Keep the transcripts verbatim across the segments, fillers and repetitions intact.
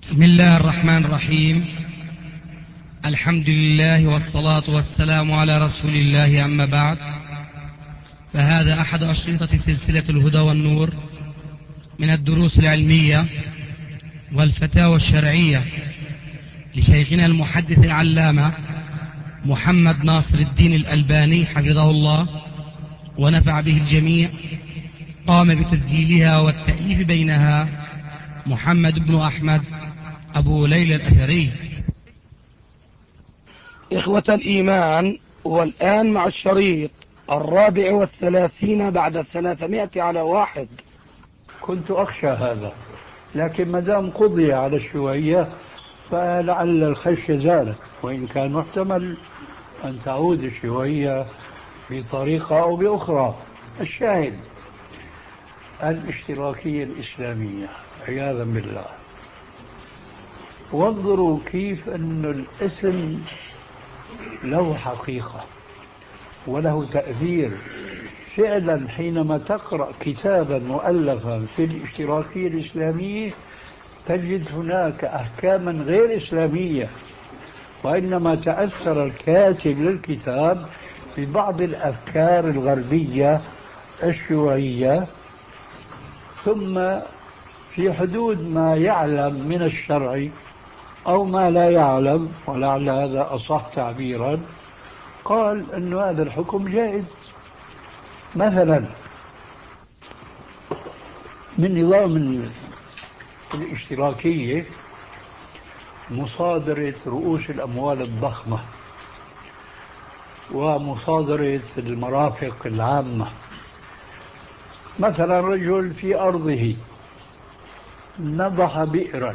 بسم الله الرحمن الرحيم. الحمد لله والصلاة والسلام على رسول الله، أما بعد، فهذا أحد أشرطة سلسلة الهدى والنور من الدروس العلمية والفتاوى الشرعية لشيخنا المحدث العلامة محمد ناصر الدين الألباني حفظه الله ونفع به الجميع. قام بتسجيلها والتأليف بينها محمد بن أحمد أبو ليلى الأثري. إخوة الإيمان، والآن مع الشريط الرابع والثلاثين بعد الثلاثمائة على واحد. كنت أخشى هذا، لكن مدام قضي على الشوية فلعل الخشية زالت، وإن كان محتمل أن تعود الشوية بطريقة أو بأخرى. الشاهد الاشتراكية الإسلامية عياذا بالله. وانظروا كيف أن الاسم له حقيقة وله تأثير فعلا. حينما تقرأ كتابا مؤلفا في الاشتراكية الإسلامية تجد هناك أحكاما غير إسلامية، وإنما تأثر الكاتب للكتاب ببعض الأفكار الغربية الشيوعية، ثم في حدود ما يعلم من الشرع أو ما لا يعلم، ولعل هذا أصح تعبيرا، قال أن هذا الحكم جائز. مثلا من نظام الاشتراكية مصادرة رؤوس الأموال الضخمة ومصادرة المرافق العامة. مثلا رجل في أرضه نضح بئرا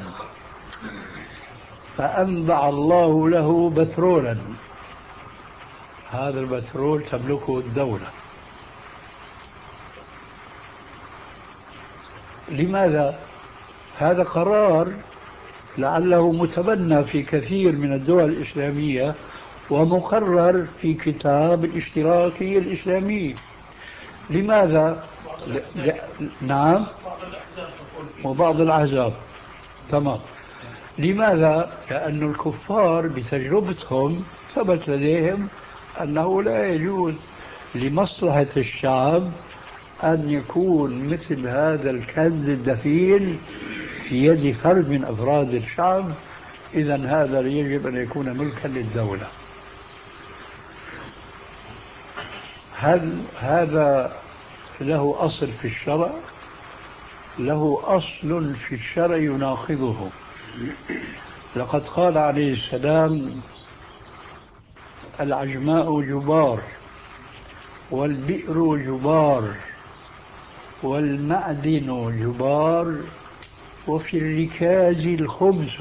فأنبع الله له بترولا، هذا البترول تملكه الدولة. لماذا؟ هذا قرار لعله متبنى في كثير من الدول الإسلامية ومقرر في كتاب الاشتراكية الإسلامية. لماذا؟ ل... ل... نعم، وبعض الأحزاب. تمام. لماذا؟ لأن الكفار بتجربتهم ثبت لديهم أنه لا يجوز لمصلحة الشعب أن يكون مثل هذا الكنز الدفين في يد فرد من أفراد الشعب، إذن هذا يجب أن يكون ملكا للدولة. هل هذا له أصل في الشرع؟ له أصل في الشرع يناقضه. لقد قال عليه السلام: العجماء جبار، والبئر جبار، والمعدن جبار، وفي الركاز الخبز.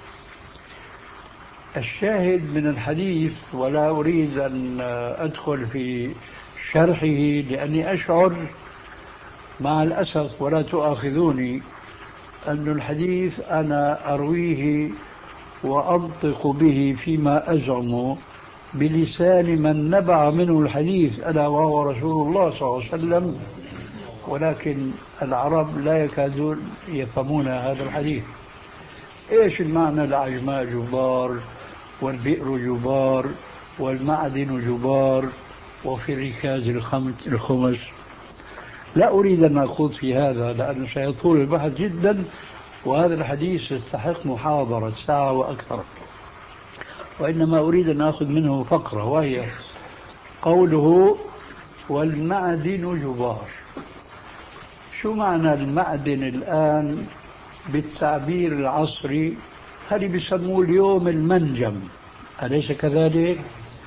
الشاهد من الحديث، ولا أريد أن أدخل في شرحه لأني أشعر مع الأسف، ولا تؤاخذوني، أن الحديث أنا أرويه وأنطق به فيما أزعم بلسان من نبع منه الحديث، ألا وهو رسول الله صلى الله عليه وسلم، ولكن العرب لا يكادون يفهمون هذا الحديث. إيش المعنى العجماء جبار، والبئر جبار، والمعدن جبار، وفي الركاز الخمس؟ لا أريد أن أخوض في هذا لأنه سيطول البحث جدا، وهذا الحديث يستحق محاضرة ساعة وأكثر، وإنما أريد أن أخذ منه فقرة، وهي قوله والمعدن جبار. شو معنى المعدن الآن بالتعبير العصري؟ هذه بيسموه اليوم المنجم، أليس كذلك؟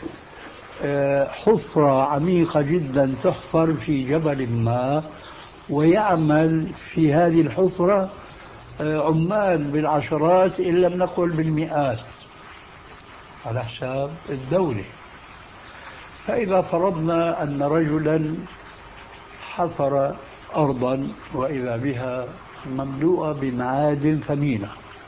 حفرة عميقة جدا تحفر في جبل ما، ويعمل في هذه الحفرة عمال بالعشرات إن لم نقل بالمئات على حساب الدولة. فإذا فرضنا أن رجلا حفر أرضا وإذا بها مملوءة بمعادن ثمينة،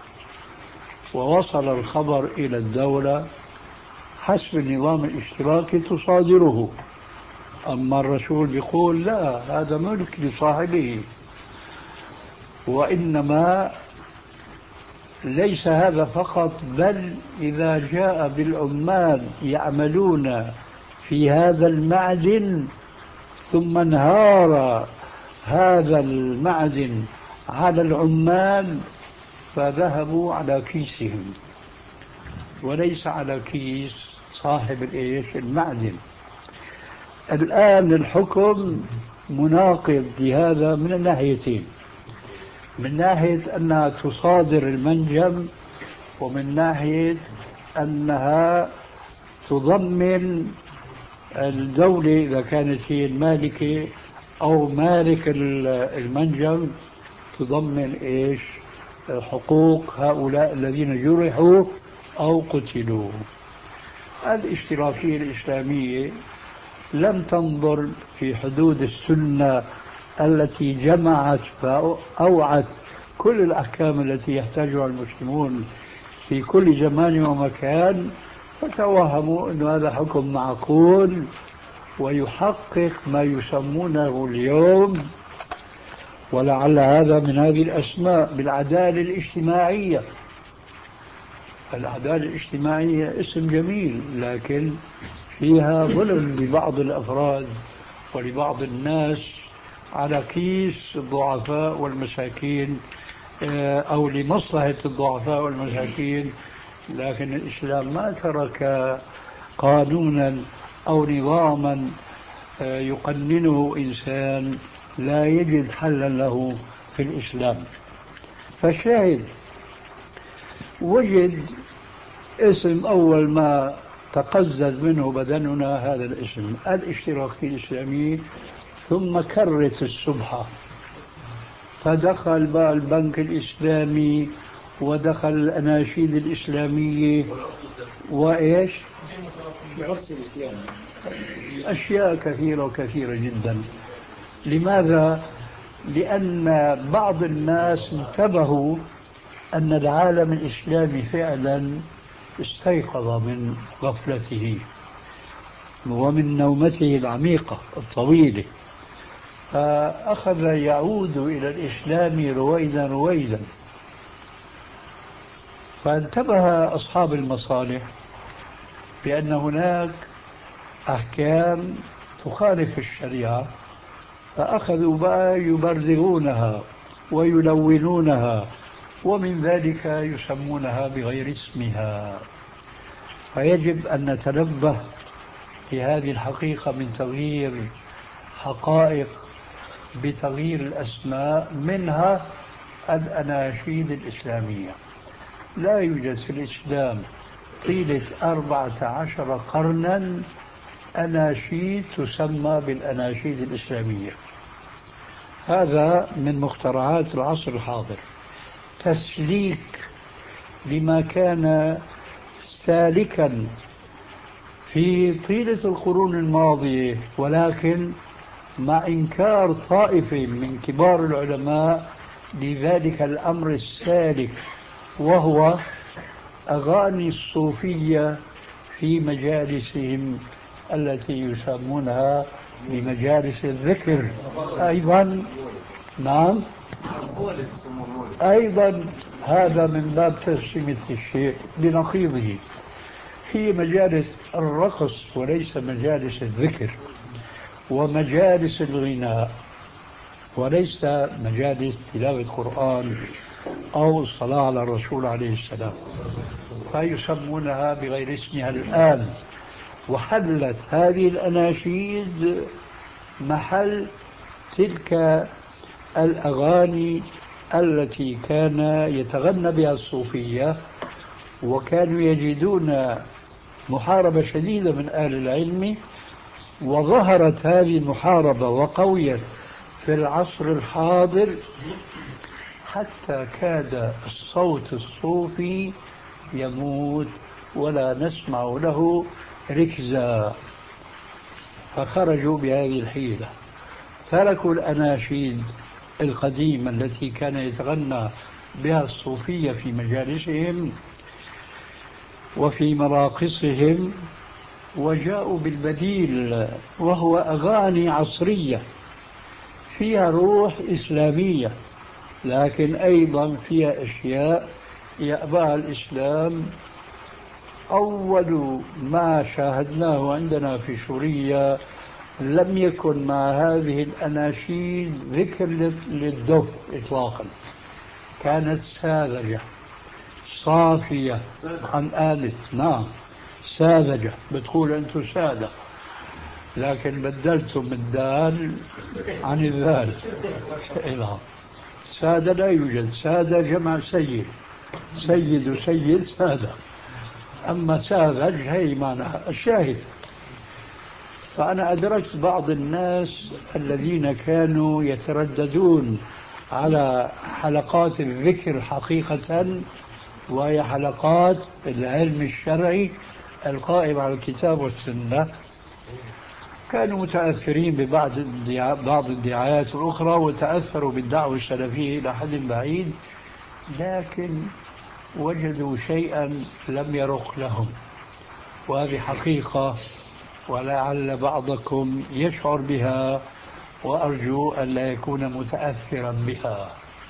ووصل الخبر إلى الدولة، حسب النظام الاشتراكي تصادره، أما الرسول بيقول لا، هذا ملك لصاحبه، وإنما ليس هذا فقط، بل إذا جاء بالعمال يعملون في هذا المعدن ثم انهار هذا المعدن على العمال فذهبوا على كيسهم وليس على كيس صاحب الإيش المعدن. الآن الحكم مناقض لهذا من الناحيتين، من ناحية أنها تصادر المنجم، ومن ناحية أنها تضمن الدولة إذا كانت هي المالكة أو مالك المنجم تضمن إيش حقوق هؤلاء الذين جرحوا أو قتلوا. الاشتراكية الإسلامية لم تنظر في حدود السنة التي جمعت فأوعت كل الأحكام التي يحتاجها المسلمون في كل زمان ومكان، فتوهموا أن هذا حكم معقول ويحقق ما يسمونه اليوم، ولعل هذا من هذه الأسماء، بالعدالة الاجتماعية. العدالة الاجتماعية اسم جميل، لكن فيها ظلم لبعض الأفراد ولبعض الناس على كيس الضعفاء والمساكين أو لمصلحة الضعفاء والمساكين. لكن الإسلام ما ترك قانونا أو نظاما يقننه إنسان لا يجد حلا له في الإسلام. فالشاهد وجد اسم أول ما تقزز منه بدننا هذا الاسم الاشتراكي الإسلامي، ثم كرت السبحة فدخل بقى البنك الإسلامي ودخل الأناشيد الإسلامية وإيش أشياء كثيرة وكثيرة جدا. لماذا؟ لأن بعض الناس انتبهوا أن العالم الإسلامي فعلا استيقظ من غفلته ومن نومته العميقة الطويلة، فأخذ يعود إلى الإسلام رويدا رويدا. فانتبه أصحاب المصالح بأن هناك أحكام تخالف الشريعة، فأخذوا بقى يبرزغونها ويلونونها، ومن ذلك يسمونها بغير اسمها. فيجب أن نتنبه لهذه الحقيقة من تغيير حقائق بتغيير الأسماء، منها الأناشيد الإسلامية. لا يوجد في الإسلام طيلة أربعة عشر قرنا أناشيد تسمى بالأناشيد الإسلامية. هذا من مخترعات العصر الحاضر، تسليك لما كان سالكا في طيلة القرون الماضية، ولكن مع إنكار طائفة من كبار العلماء لذلك الأمر السالك، وهو أغاني الصوفية في مجالسهم التي يسمونها بمجالس الذكر. أيضا نعم أيضا هذا من باب تسمية الشيء بنقيضه، هي مجالس الرقص وليس مجالس الذكر، ومجالس الغناء وليس مجالس تلاوة القرآن أو الصلاة على الرسول عليه السلام، فيسمونها بغير اسمها الآن. وحلت هذه الأناشيد محل تلك الأغاني التي كان يتغنى بها الصوفية، وكانوا يجدون محاربة شديدة من أهل العلم. وظهرت هذه المحاربة وقويت في العصر الحاضر حتى كاد الصوت الصوفي يموت ولا نسمع له ركزا. فخرجوا بهذه الحيلة، تركوا الأناشيد القديمة التي كان يتغنى بها الصوفية في مجالسهم وفي مراقصهم، وجاءوا بالبديل، وهو أغاني عصرية فيها روح إسلامية، لكن أيضا فيها أشياء يأباها الإسلام. أول ما شاهدناه عندنا في سوريا لم يكن مع هذه الأناشيد ذكر للدف إطلاقا، كانت ساذجة صافية عن آلة. نعم ساذجة، بتقول أنتم سادة، لكن بدلتم الدال عن الذال. سادة لا يوجد، سادة جمع سيد، سيد وسيد سادة، أما ساذج هي معناها الشاهد. فأنا أدركت بعض الناس الذين كانوا يترددون على حلقات الذكر حقيقة، وهي حلقات العلم الشرعي القائم على الكتاب والسنة، كانوا متأثرين ببعض بعض الدعايات الأخرى وتأثروا بالدعوة السلفية إلى حد بعيد، لكن وجدوا شيئا لم يرق لهم، وهذه حقيقة ولعل بعضكم يشعر بها، وأرجو أن لا يكون متأثرا بها.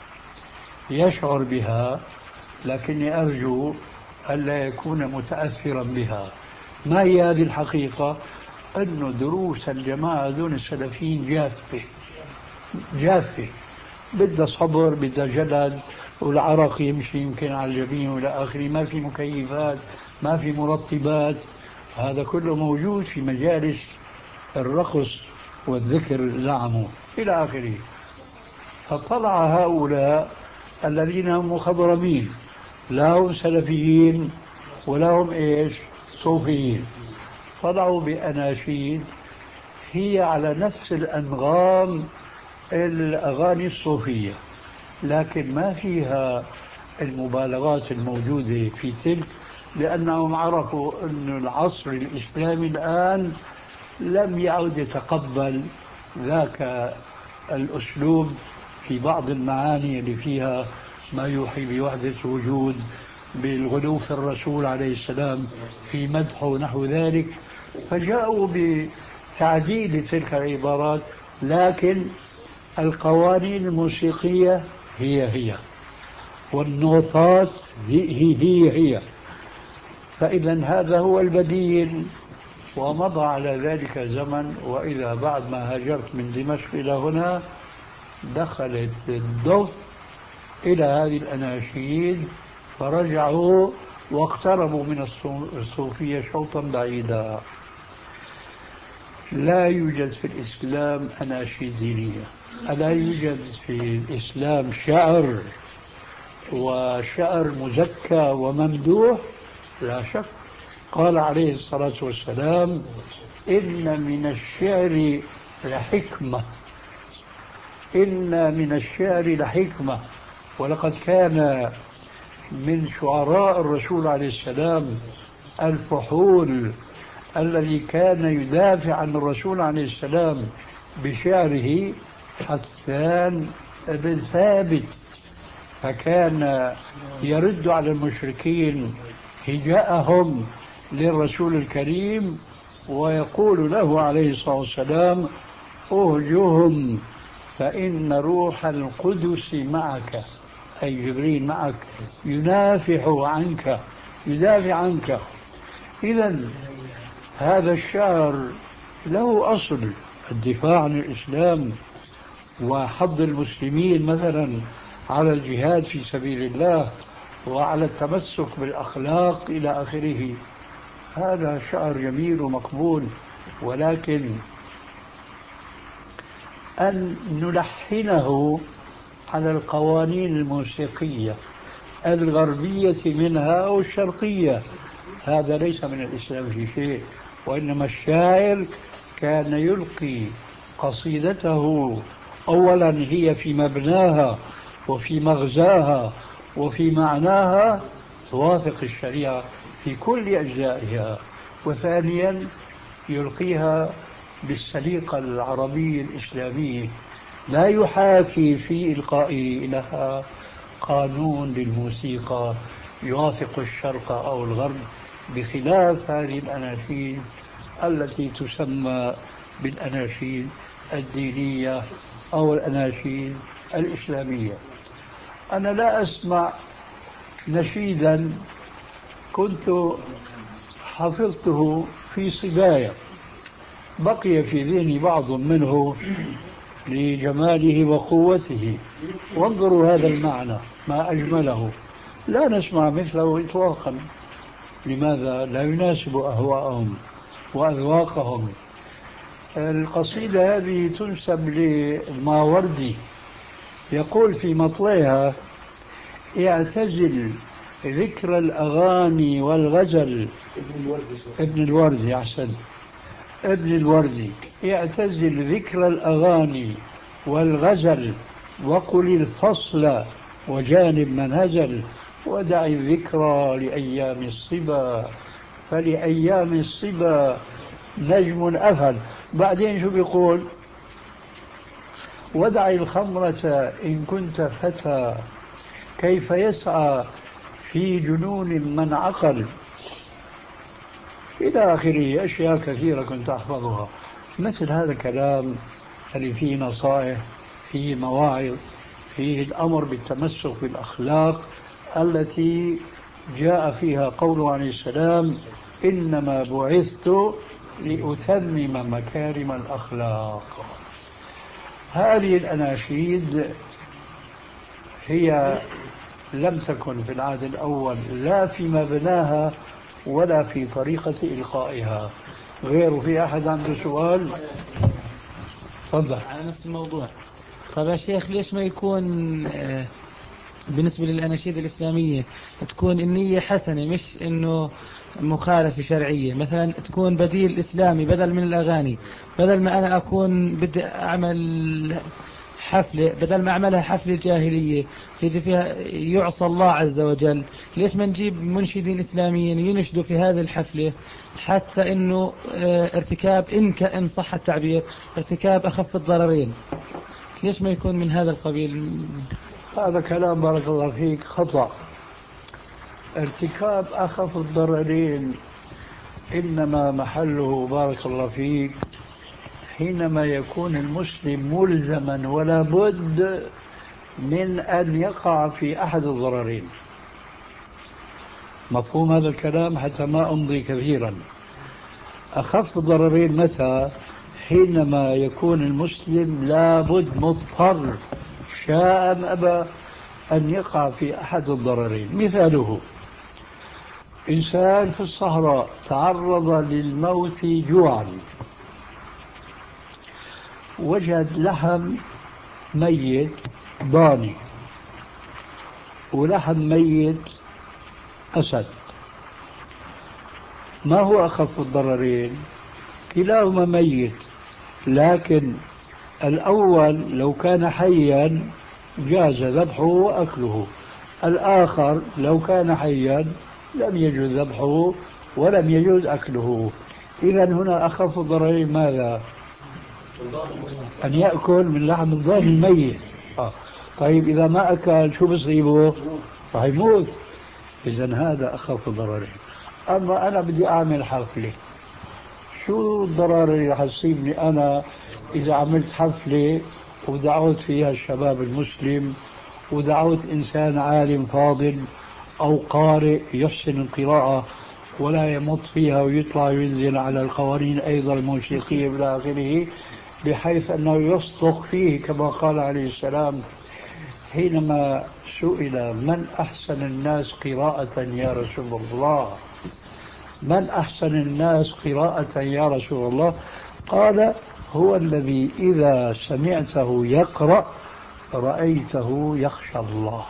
يشعر بها لكني أرجو أن لا يكون متأثرا بها. ما هي هذه الحقيقة؟ أن دروس الجماعة دون السلفيين جافة جافة، بدها صبر، بدها جلد، والعرق يمشي يمكن على الجبين والى اخره، ما في مكيفات، ما في مرطبات، هذا كله موجود في مجالس الرقص والذكر زعموا الى اخره. فطلع هؤلاء الذين هم مخضرمين، لا هم سلفيين ولا هم ايش صوفيين، طلعوا بأناشيد هي على نفس الأنغام الأغاني الصوفية، لكن ما فيها المبالغات الموجودة في تلك، لأنهم عرفوا أن العصر الإسلامي الآن لم يعد يتقبل ذاك الأسلوب في بعض المعاني اللي فيها ما يوحي بوحدة وجود، بالغلو في الرسول عليه السلام في مدحه ونحو ذلك، فجاءوا بتعديل تلك العبارات، لكن القوانين الموسيقية هي هي والنوتات هي هي هي. فإذا هذا هو البديل، ومضى على ذلك زمن، وإذا بعد ما هاجرت من دمشق إلى هنا دخلت الدف إلى هذه الأناشيد، فرجعوا واقتربوا من الصوفية شوطا بعيدا. لا يوجد في الإسلام أناشيد دينية، لا يوجد في الإسلام شعر وشعر مزكى وممدوح، لا شك. قال عليه الصلاة والسلام: إن من الشعر لحكمة، إن من الشعر لحكمة. ولقد كان من شعراء الرسول عليه السلام الفحول الذي كان يدافع عن الرسول عليه السلام بشعره حسان بن ثابت، فكان يرد على المشركين هجاءهم للرسول الكريم ويقول له عليه الصلاة والسلام: أهجهم فإن روح القدس معك، أي جبريل معك، ينافح عنك، يدافع عنك. إذا هذا الشعر له أصل الدفاع عن الإسلام وحض المسلمين مثلا على الجهاد في سبيل الله وعلى التمسك بالأخلاق إلى آخره. هذا شعر جميل ومقبول، ولكن أن نلحنه على القوانين الموسيقية الغربية منها أو الشرقية، هذا ليس من الإسلام في شيء. وإنما الشاعر كان يلقي قصيدته أولا هي في مبناها وفي مغزاها وفي معناها توافق الشريعة في كل أجزائها، وثانيا يلقيها بالسليقة العربية الإسلامية، لا يحاكي في إلقائه لها قانون للموسيقى يوافق الشرق أو الغرب، بخلاف هذه الأناشيد التي تسمى بالأناشيد الدينية أو الأناشيد الإسلامية. أنا لا أسمع نشيدا كنت حفظته في صبايا، بقي في ذهني بعض منه لجماله وقوته. وانظروا هذا المعنى ما أجمله، لا نسمع مثله إطلاقا. لماذا؟ لا يناسب أهواءهم وأذواقهم. القصيدة هذه تنسب للماوردي، يقول في مطلعها: اعتزل ذكر الأغاني والغزل. ابن الوردي، أحسن، ابن الوردي. اعتزل ذكر الأغاني والغزل وقل الفصل وجانب من هزل، ودع الذكرى لأيام الصبا فلأيام الصبا نجم أفل. بعدين شو بيقول؟ ودع الخمرة إن كنت فتى كيف يسعى في جنون من عقل، إلى آخره. أشياء كثيرة كنت أحفظها. مثل هذا الكلام اللي فيه نصائح، فيه مواعظ، فيه الأمر بالتمسك بالأخلاق التي جاء فيها قوله عليه السلام: إنما بعثت لأتمم مكارم الأخلاق. هذه الأناشيد هي لم تكن في العهد الأول لا في مبناها ولا في طريقة إلقائها. غير في أحد عنده سؤال؟ تفضل. على نفس الموضوع. طيب يا شيخ، ليش ما يكون بالنسبة للأناشيد الإسلامية تكون النية حسنة، مش إنه مخالفة شرعية؟ مثلا تكون بديل إسلامي بدل من الأغاني. بدل ما أنا أكون بدي أعمل حفلة، بدل ما أعملها حفلة جاهلية تيجي فيها يعصى الله عز وجل، ليش ما نجيب منشدين إسلاميين ينشدوا في هذه الحفلة، حتى إنه ارتكاب، إن كان صح التعبير، ارتكاب أخف الضررين؟ ليش ما يكون من هذا القبيل؟ هذا كلام بارك الله فيك خطأ. ارتكاب أخف الضررين إنما محله بارك الله فيك حينما يكون المسلم ملزما ولا بد من أن يقع في أحد الضررين. مفهوم هذا الكلام حتى ما أمضي كثيرا؟ أخف الضررين متى؟ حينما يكون المسلم لابد مضطر شاء أم أبى أن يقع في أحد الضررين. مثاله: إنسان في الصحراء تعرض للموت جوعا، وجد لحم ميت ضاني ولحم ميت أسد، ما هو أخف الضررين؟ كلاهما ميت، لكن الأول لو كان حيا جاز ذبحه وأكله، الآخر لو كان حيا لم يجوز ذبحه ولم يجوز أكله. إذن هنا أخف الضررين ماذا؟ أن يأكل من لحم الضاني الميت. آه. طيب إذا ما أكل شو بصيبه؟ راح يموت. إذن هذا أخف الضررين. أما أنا بدي أعمل حفلة، شو الضرر اللي راح تصيبني أنا إذا عملت حفلة ودعوت فيها الشباب المسلم ودعوت إنسان عالم فاضل أو قارئ يحسن القراءة ولا يمط فيها ويطلع وينزل على القوانين أيضا الموسيقية إلى آخره، بحيث أنه يصدق فيه كما قال عليه السلام حينما سئل: من أحسن الناس قراءة يا رسول الله؟ من أحسن الناس قراءة يا رسول الله؟ قال: هو الذي إذا سمعته يقرأ رأيته يخشى الله.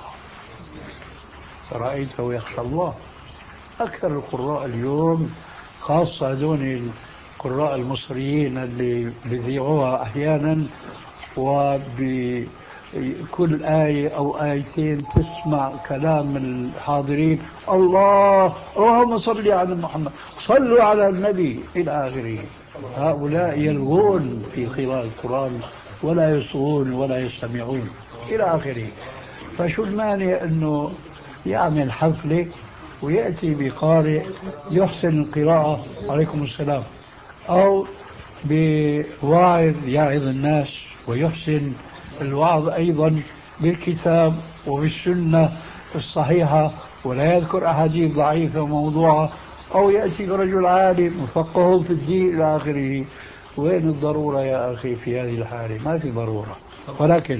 رأيته يخشى الله. أكثر القراء اليوم، خاصة هذون القراء المصريين اللي بيذيعوها أحيانا، وبكل آية أو آيتين تسمع كلام الحاضرين: الله، اللهم صل على محمد، صلوا على النبي إلى آخره. هؤلاء يلغون في قراءة القرآن ولا يصغون ولا يستمعون إلى آخره. فشو المانع أنه يعمل حفلة ويأتي بقارئ يحسن القراءة، عليكم السلام، أو بواعظ يعظ الناس ويحسن الوعظ أيضا بالكتاب وبالسنة الصحيحة ولا يذكر أحاديث ضعيفة وموضوعة، أو يأتي برجل عالم مفقه في الدين إلى آخره. وين الضرورة يا أخي في هذه الحالة؟ ما في ضرورة. ولكن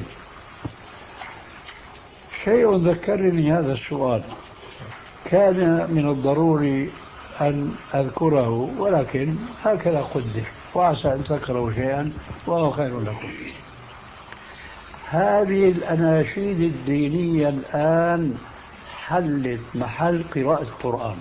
شيء ذكرني هذا السؤال، كان من الضروري أن أذكره، ولكن هكذا قدر، وعسى أن تكرهوا شيئا وهو خير لكم. هذه الأناشيد الدينية الآن حلت محل قراءة القرآن.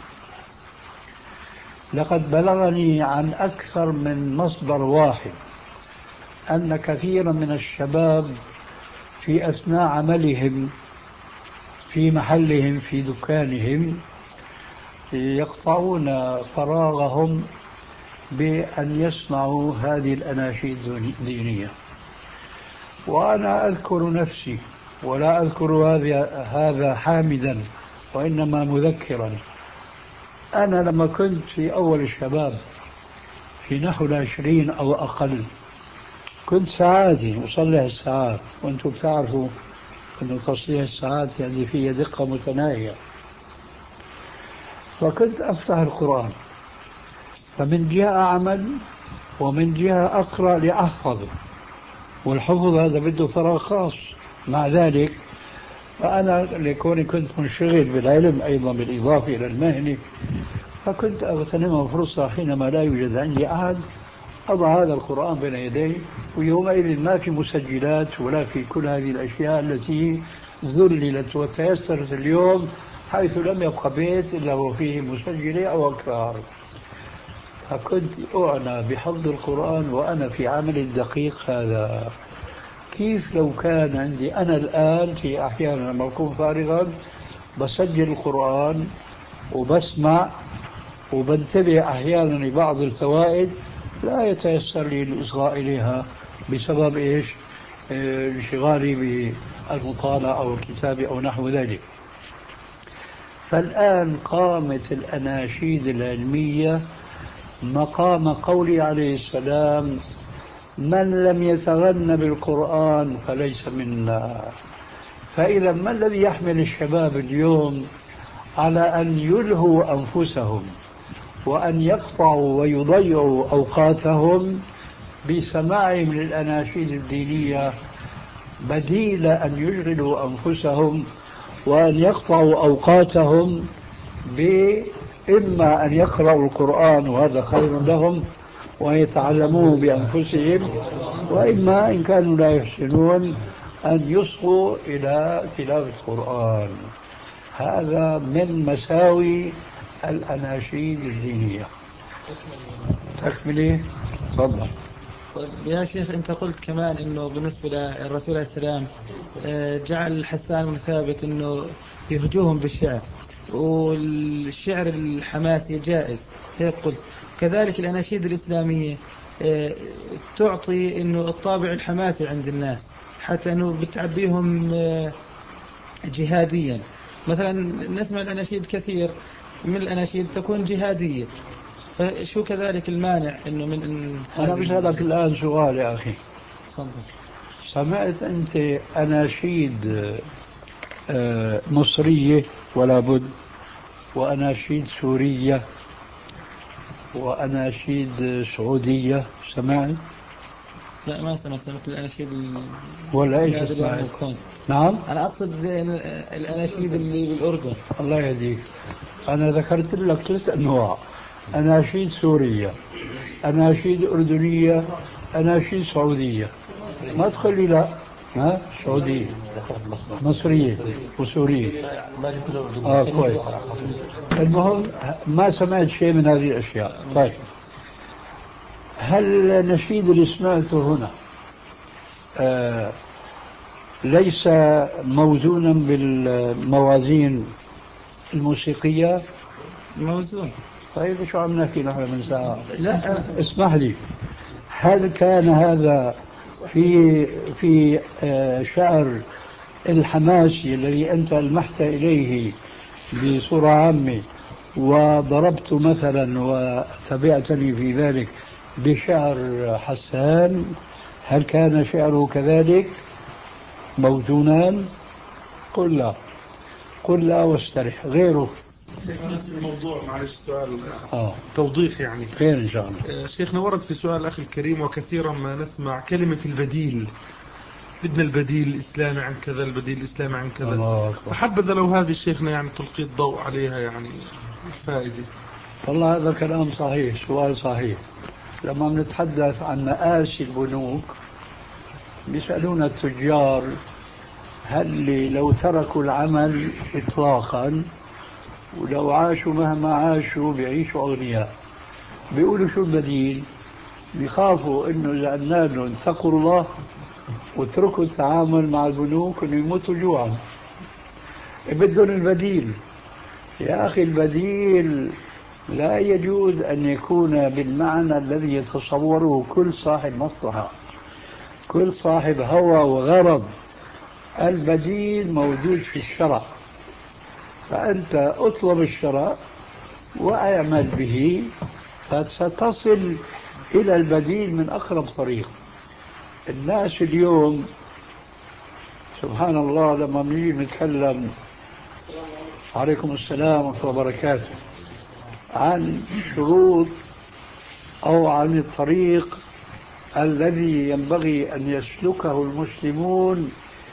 لقد بلغني عن أكثر من مصدر واحد أن كثيرا من الشباب في أثناء عملهم في محلهم في دكانهم يقطعون فراغهم بأن يسمعوا هذه الأناشيد الدينية. وأنا أذكر نفسي، ولا أذكر هذا حامدا وإنما مذكرا. أنا لما كنت في أول الشباب في نحو العشرين أو أقل، كنت ساعاتي أصلح الساعات، وأنتم بتعرفوا أن تصليح الساعات يعني فيه دقة متناهية. فكنت أفتح القرآن، فمن جهة أعمل ومن جهة أقرأ لأحفظ، والحفظ هذا بده فراغ خاص. مع ذلك فأنا لكوني كنت منشغل بالعلم أيضا بالإضافة إلى المهنة، فكنت أغتنم فرصة حينما لا يوجد عندي أحد أضع هذا القرآن بين يدي. ويومئذ ما في مسجلات ولا في كل هذه الأشياء التي ذللت وتيسرت اليوم، حيث لم يبقى بيت إلا وفيه مسجلة أو أكثر. فكنت أعنى بحفظ القرآن وأنا في عمل الدقيق هذا. كيف لو كان عندي أنا الآن في أحيانا لما أكون فارغا بسجل القرآن وبسمع وبنتبه أحيانا لبعض الفوائد لا يتيسر لي الإصغاء إليها بسبب إيش؟ انشغالي بالمطالعة أو الكتابة أو نحو ذلك. فالآن قامت الأناشيد العلمية مقام قولي عليه السلام: من لم يتغن بالقرآن فليس منا. فإذا ما الذي يحمل الشباب اليوم على أن يلهوا أنفسهم وأن يقطعوا ويضيعوا أوقاتهم بسماعهم للأناشيد الدينية، بديل أن يشغلوا أنفسهم وأن يقطعوا أوقاتهم بإما أن يقرأوا القرآن وهذا خير لهم ويتعلموه بأنفسهم، وإما إن كانوا لا يحسنون أن يصغوا إلى تلاوة القرآن. هذا من مساوي الأناشيد الدينية. تكملي تفضل. طيب يا شيخ، أنت قلت كمان أنه بالنسبة للرسول عليه السلام جعل حسان بن ثابت أنه يهجوهم بالشعر، والشعر الحماسي جائز هيك قلت. كذلك الأناشيد الإسلامية تعطي أنه الطابع الحماسي عند الناس، حتى أنه بتعبيهم جهاديا. مثلا نسمع الأناشيد كثير من الأناشيد تكون جهادية، فشو كذلك المانع أنه من إن أنا بسألك الآن سؤال يا أخي. سمعت أنت أناشيد مصرية ولا بد، وأناشيد سورية، وأناشيد سعودية؟ سمعت؟ لا ما سمعت. سمعت الأناشيد ولا إيش سمعت؟ نعم أنا أقصد الأناشيد اللي بالأردن. الله يهديك. أنا ذكرت لك ثلاث أنواع: أناشيد سورية، أناشيد أردنية، أناشيد سعودية. ما تقول لي لا. ها سعودية مصرية وسورية. آه كويس. المهم ما سمعت شيء من هذه الأشياء. طيب، هل النشيد اللي سمعته هنا آه ليس موزونا بالموازين الموسيقية؟ موزون. طيب شو عم نحكي نحن من ساعة؟ لا اسمح لي، هل كان هذا في في شعر الحماسي الذي أنت ألمحت إليه بصورة عامة وضربت مثلا وتبعتني في ذلك بشعر حسان، هل كان شعره كذلك موزونان؟ قل لا. قل لا واسترح. غيره نفس الموضوع، معلش سؤال آه. توضيح يعني. خير إن شاء الله. شيخنا، ورد في سؤال الأخ الكريم وكثيرا ما نسمع كلمة البديل، بدنا البديل الإسلامي عن كذا، البديل الإسلامي عن كذا، فحبذا لو هذه الشيخنا يعني تلقي الضوء عليها، يعني الفائدة. والله هذا كلام صحيح، سؤال صحيح. لما بنتحدث عن مآسي البنوك بيسألون التجار هل لو تركوا العمل إطلاقا ولو عاشوا مهما عاشوا بيعيشوا أغنياء، بيقولوا شو البديل؟ بيخافوا إنه إذا قلنا لهم اتقوا الله واتركوا التعامل مع البنوك إنه يموتوا جوعا. بدهم البديل. يا أخي البديل لا يجوز أن يكون بالمعنى الذي يتصوره كل صاحب مصلحة، كل صاحب هوى وغرض. البديل موجود في الشرع، فأنت اطلب الشرع واعمل به فستصل إلى البديل من أقرب طريق. الناس اليوم سبحان الله لما بنيجي نتكلم عليكم السلام ورحمة الله وبركاته عن شروط أو عن الطريق الذي ينبغي أن يسلكه المسلمون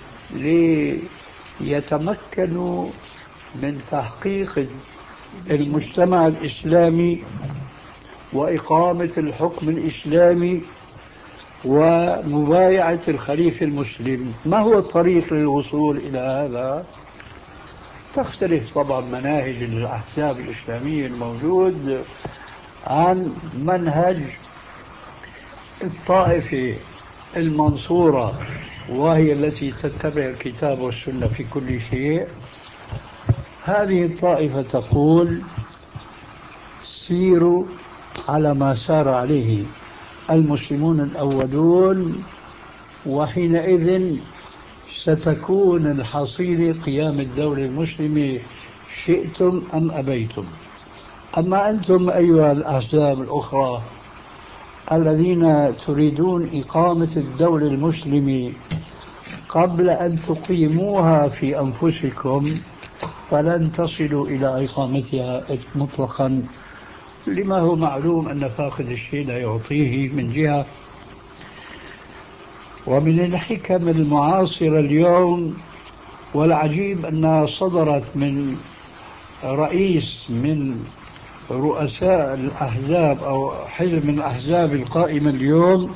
ليتمكنوا من تحقيق المجتمع الإسلامي وإقامة الحكم الإسلامي ومبايعة الخليفة المسلم، ما هو الطريق للوصول إلى هذا؟ تختلف طبعا مناهج الأحزاب الإسلامية الموجود عن منهج الطائفة المنصورة وهي التي تتبع الكتاب والسنة في كل شيء. هذه الطائفة تقول سيروا على ما سار عليه المسلمون الأولون وحينئذ ستكون الحصيلة قيام الدولة المسلمة شئتم أم أبيتم. أما أنتم أيها الأحزاب الأخرى الذين تريدون إقامة الدولة المسلمة قبل أن تقيموها في أنفسكم فلن تصلوا إلى إقامتها مطلقا، لما هو معلوم أن فاقد الشيء لا يعطيه من جهة. ومن الحكم المعاصرة اليوم والعجيب أنها صدرت من رئيس من رؤساء الأحزاب أو حزب من الأحزاب القائمة اليوم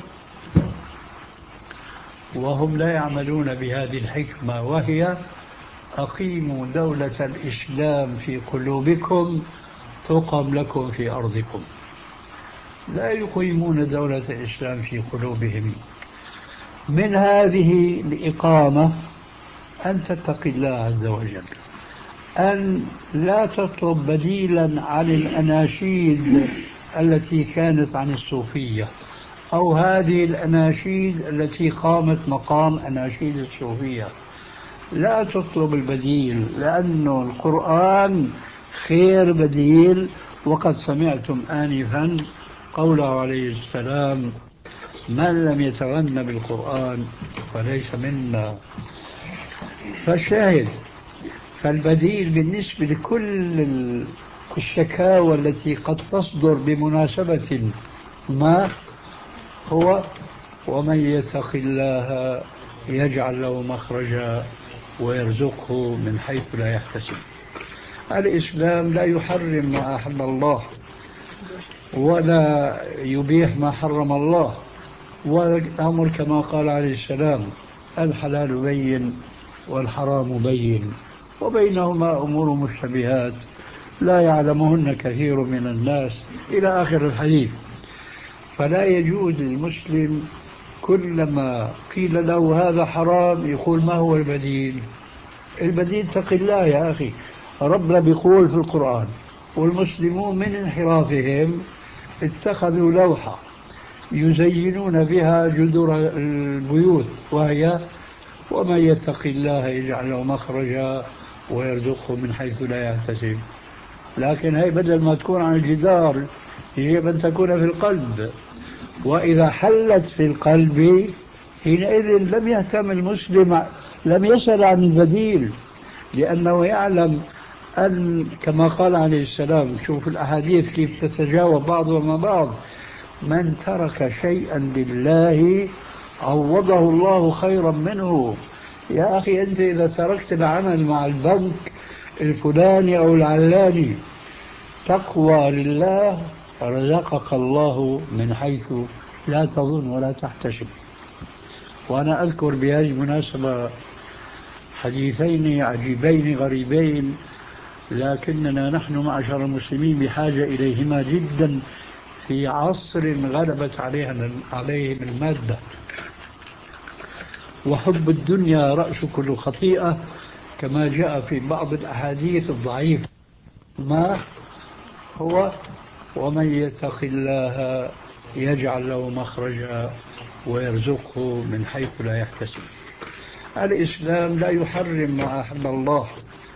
وهم لا يعملون بهذه الحكمة، وهي أقيموا دولة الإسلام في قلوبكم تقم لكم في أرضكم. لا يقيمون دولة الإسلام في قلوبهم. من هذه الإقامة أن تتقي الله عز وجل، أن لا تطلب بديلا عن الأناشيد التي كانت عن الصوفية أو هذه الأناشيد التي قامت مقام أناشيد الصوفية. لا تطلب البديل، لأن القرآن خير بديل. وقد سمعتم آنفا قوله عليه السلام من لم يتغنى بالقرآن فليس منا. فالشاهد فالبديل بالنسبة لكل الشكاوى التي قد تصدر بمناسبة ما هو ومن يتق الله يجعل له مخرجا ويرزقه من حيث لا يحتسب. الإسلام لا يحرم ما أحل الله ولا يبيح ما حرم الله، والأمر كما قال عليه السلام الحلال بين والحرام بين وبينهما أمور مشتبهات لا يعلمهن كثير من الناس إلى آخر الحديث. فلا يجوز للمسلم كلما قيل له هذا حرام يقول ما هو البديل؟ البديل اتق الله يا أخي. ربنا بيقول في القرآن والمسلمون من انحرافهم اتخذوا لوحة يزينون بها جذور البيوت وهي ومن يتق الله يجعل له مخرجا ويرزقه من حيث لا يحتسب. لكن هي بدل ما تكون عن الجدار يجب أن تكون في القلب، وإذا حلت في القلب حينئذ لم يهتم المسلم، لم يسأل عن البديل، لأنه يعلم أن كما قال عليه السلام، شوف الأحاديث كيف تتجاوب بعضها مع بعض، من ترك شيئا لله عوضه الله خيرا منه. يا أخي أنت إذا تركت العمل مع البنك الفلاني أو العلاني تقوى لله رزقك الله من حيث لا تظن ولا تحتسب. وأنا أذكر بهذه المناسبة حديثين عجيبين غريبين، لكننا نحن معشر المسلمين بحاجة إليهما جدا في عصر غلبت عليها عليهم المادة. وحب الدنيا رأس كل خطيئة كما جاء في بعض الأحاديث الضعيفة. ما هو ومن يتق الله يجعل له مخرجا ويرزقه من حيث لا يحتسب. الإسلام لا يحرم ما أحل الله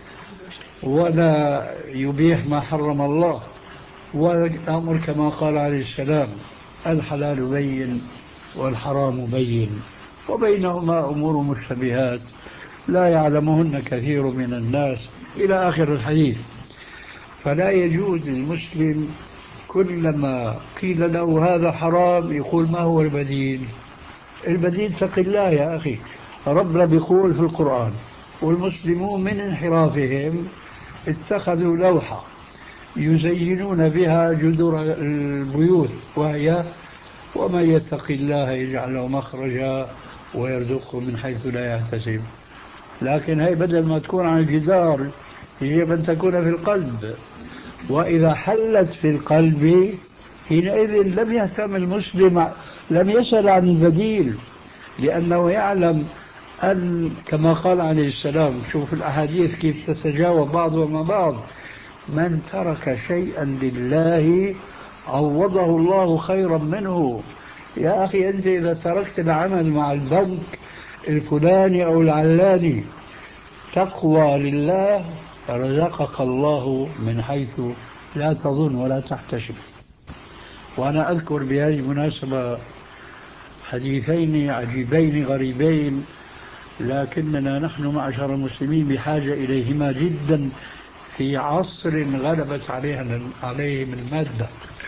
ولا يبيح ما حرم الله، والأمر كما قال عليه السلام الحلال بين والحرام بين وبينهما أمور مشتبهات لا يعلمهن كثير من الناس إلى آخر الحديث. فلا يجوز للمسلم كلما قيل له هذا حرام يقول ما هو البديل؟ البديل اتق الله يا أخي. ربنا بيقول في القرآن والمسلمون من انحرافهم اتخذوا لوحة يزينون بها جذور البيوت وهي ومن يتق الله يجعل له مخرجا ويرزقه من حيث لا يحتسب. لكن هي بدل ما تكون على الجدار يجب أن تكون في القلب، وإذا حلت في القلب حينئذ لم يهتم المسلم، لم يسأل عن البديل، لأنه يعلم أن كما قال عليه السلام، شوف الأحاديث كيف تتجاوب بعضها مع بعض، من ترك شيئا لله عوضه الله خيرا منه. يا أخي أنت إذا تركت العمل مع البنك الفلاني أو العلاني تقوى لله رزقك الله من حيث لا تظن ولا تحتسب. وأنا أذكر بهذه المناسبة حديثين عجيبين غريبين، لكننا نحن معشر المسلمين بحاجة إليهما جدا في عصر غلبت عليها عليهم المادة.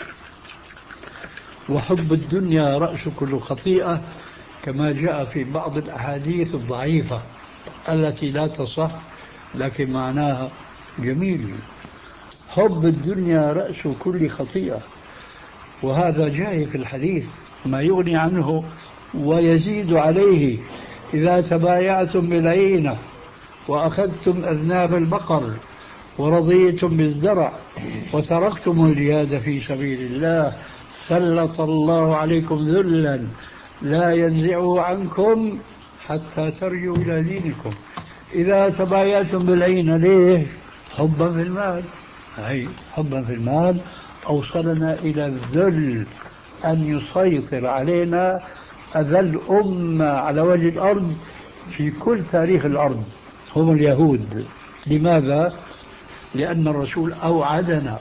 وحب الدنيا رأس كل خطيئة كما جاء في بعض الأحاديث الضعيفة التي لا تصح لكن معناها جميل. حب الدنيا رأس كل خطيئة، وهذا جاء في الحديث ما يغني عنه ويزيد عليه. إذا تبايعتم بالعينة وأخذتم أذناب البقر ورضيتم بالزرع وتركتم الجهاد في سبيل الله سلط الله عليكم ذلا لا ينزعه عنكم حتى ترجعوا إلى دينكم. إذا تبايعتم بالعينة ليه؟ حبا في المال. أي حبا في المال أوصلنا إلى الذل، أن يسيطر علينا أذل أمة على وجه الأرض في كل تاريخ الأرض هم اليهود. لماذا؟ لأن الرسول أوعدنا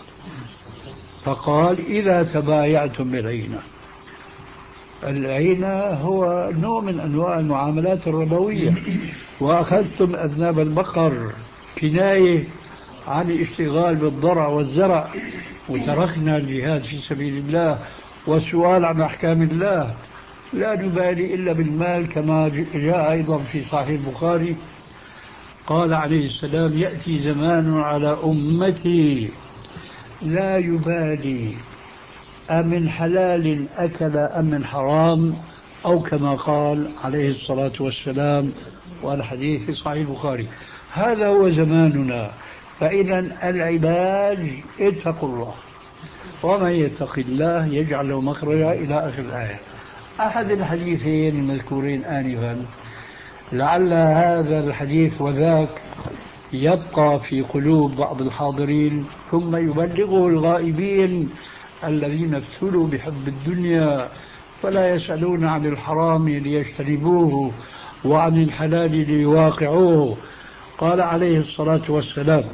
فقال إذا تبايعتم بالعينة. العينة هو نوع من أنواع المعاملات الربوية. وأخذتم أذناب البقر كناية عن الاشتغال بالضرع والزرع، وتركنا الجهاد في سبيل الله والسؤال عن أحكام الله. لا نبالي إلا بالمال كما جاء أيضا في صحيح البخاري قال عليه السلام يأتي زمان على أمتي لا يبالي أمن حلال أكل أم من حرام، أو كما قال عليه الصلاة والسلام، والحديث في صحيح البخاري. هذا هو زماننا. فإذا العلاج اتقوا الله، ومن يتق الله يجعل له مخرجا إلى آخر الآية. أحد الحديثين المذكورين آنفا لعل هذا الحديث وذاك يبقى في قلوب بعض الحاضرين ثم يبلغه الغائبين الذين ابتلوا بحب الدنيا فلا يسألون عن الحرام ليجتنبوه وعن الحلال ليواقعوه. قال عليه الصلاة والسلام